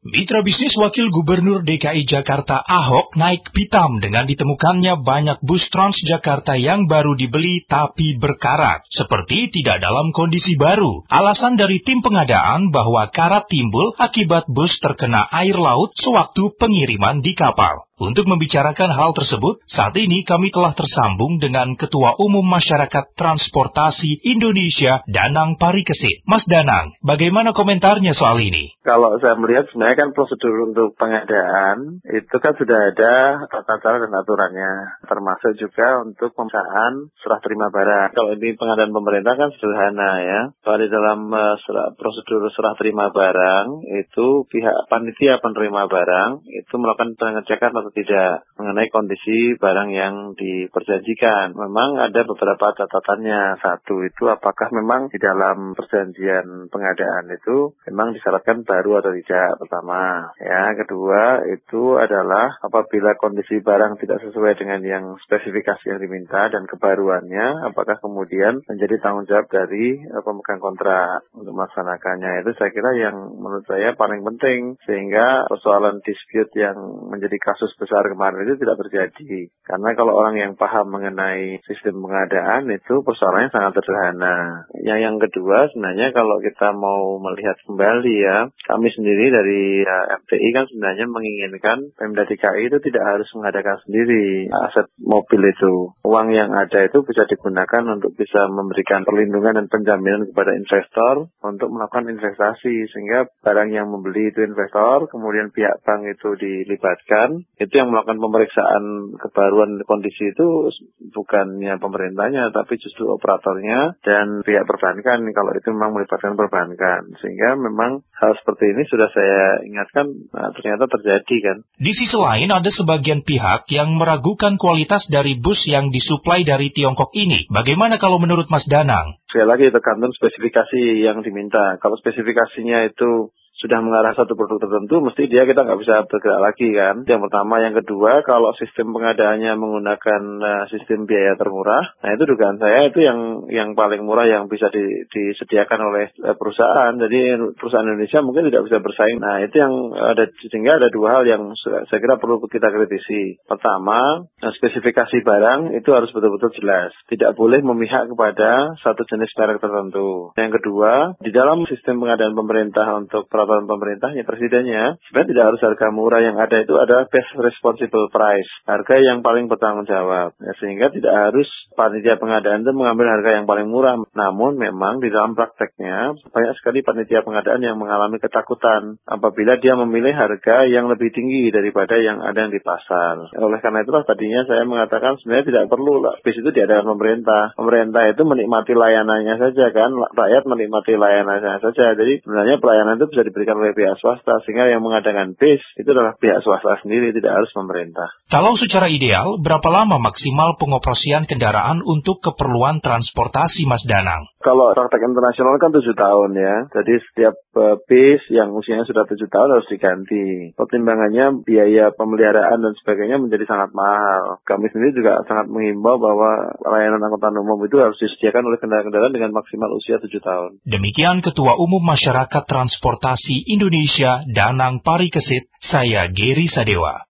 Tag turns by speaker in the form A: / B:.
A: Mitra bisnis Wakil Gubernur DKI Jakarta Ahok naik pitam dengan ditemukannya banyak bus Transjakarta yang baru dibeli tapi berkarat, seperti tidak dalam kondisi baru. Alasan dari tim pengadaan bahwa karat timbul akibat bus terkena air laut sewaktu pengiriman di kapal. Untuk membicarakan hal tersebut, saat ini kami telah tersambung dengan Ketua Umum Masyarakat Transportasi Indonesia, Danang Parikesit. Mas Danang, bagaimana komentarnya soal ini?
B: Kalau saya melihat sebenarnya kan prosedur untuk pengadaan itu kan sudah ada tata cara dan aturannya, termasuk juga untuk pemeriksaan serah terima barang. Kalau ini pengadaan pemerintah kan sederhana ya. Kalau di dalam prosedur serah terima barang itu pihak panitia penerima barang itu melakukan pengecekan atau tidak mengenai kondisi barang yang diperjanjikan. Memang ada beberapa catatannya. Satu itu apakah memang di dalam perjanjian pengadaan itu memang disyaratkan baru atau tidak, pertama. Ya, kedua itu adalah apabila kondisi barang tidak sesuai dengan yang spesifikasi yang diminta dan kebaruannya, apakah kemudian menjadi tanggung jawab dari pemegang kontrak untuk melaksanakannya. Itu saya kira yang menurut saya paling penting, sehingga persoalan dispute yang menjadi kasus besar kemarin itu tidak terjadi. Karena kalau orang yang paham mengenai sistem pengadaan itu persoalannya sangat sederhana. Yang kedua sebenarnya kalau kita mau melihat kembali ya, kami sendiri dari MTI kan sebenarnya menginginkan Pemda DKI itu tidak harus mengadakan sendiri aset mobil itu. Uang yang ada itu bisa digunakan untuk bisa memberikan perlindungan dan penjaminan kepada investor untuk melakukan investasi, sehingga barang yang membeli itu investor, kemudian pihak bank itu dilibatkan. Itu yang melakukan pemeriksaan kebaruan kondisi itu bukannya pemerintahnya, tapi justru operatornya dan pihak perbankan kalau itu memang melibatkan perbankan. Sehingga memang hal seperti ini sudah saya ingatkan, ternyata terjadi kan.
A: Di sisi lain ada sebagian pihak yang meragukan kualitas dari bus yang disuplai dari Tiongkok ini. Bagaimana kalau menurut Mas Danang?
B: Sekali lagi tergantung spesifikasi yang diminta. Kalau spesifikasinya itu sudah mengarah satu produk tertentu, mesti kita nggak bisa bergerak lagi kan. Yang pertama. Yang kedua, kalau sistem pengadaannya menggunakan sistem biaya termurah, nah itu dugaan saya itu yang paling murah yang bisa disediakan oleh perusahaan. Jadi perusahaan Indonesia mungkin tidak bisa bersaing. Nah itu yang ada, sehingga ada dua hal yang saya kira perlu kita kritisi. Pertama, spesifikasi barang itu harus betul-betul jelas. Tidak boleh memihak kepada satu jenis merek tertentu. Yang kedua, di dalam sistem pengadaan pemerintah untuk pemerintahnya, presidennya, sebenarnya tidak harus harga murah, yang ada itu adalah best responsible price, harga yang paling bertanggung jawab, ya, sehingga tidak harus panitia pengadaan itu mengambil harga yang paling murah. Namun memang di dalam prakteknya banyak sekali panitia pengadaan yang mengalami ketakutan apabila dia memilih harga yang lebih tinggi daripada yang ada yang di pasar. Oleh karena itulah tadinya saya mengatakan sebenarnya tidak perlu bis itu diadakan pemerintah. Pemerintah itu menikmati layanannya saja kan, rakyat menikmati layanannya saja. Jadi sebenarnya pelayanan itu bisa diberikan oleh pihak swasta, sehingga yang mengadakan bis itu adalah pihak swasta sendiri, tidak harus pemerintah.
A: Kalau secara ideal, berapa lama maksimal pengoperasian kendaraan untuk keperluan transportasi, Mas Danang?
B: Kalau praktek internasional kan 7 tahun ya, jadi setiap bis yang usianya sudah 7 tahun harus diganti. Pertimbangannya biaya pemeliharaan dan sebagainya menjadi sangat mahal. Kami sendiri juga sangat menghimbau bahwa layanan angkutan umum itu harus disediakan oleh kendaraan-kendaraan dengan maksimal usia 7 tahun.
A: Demikian Ketua Umum Masyarakat Transportasi Indonesia, Danang Parikesit, saya Geri Sadewa.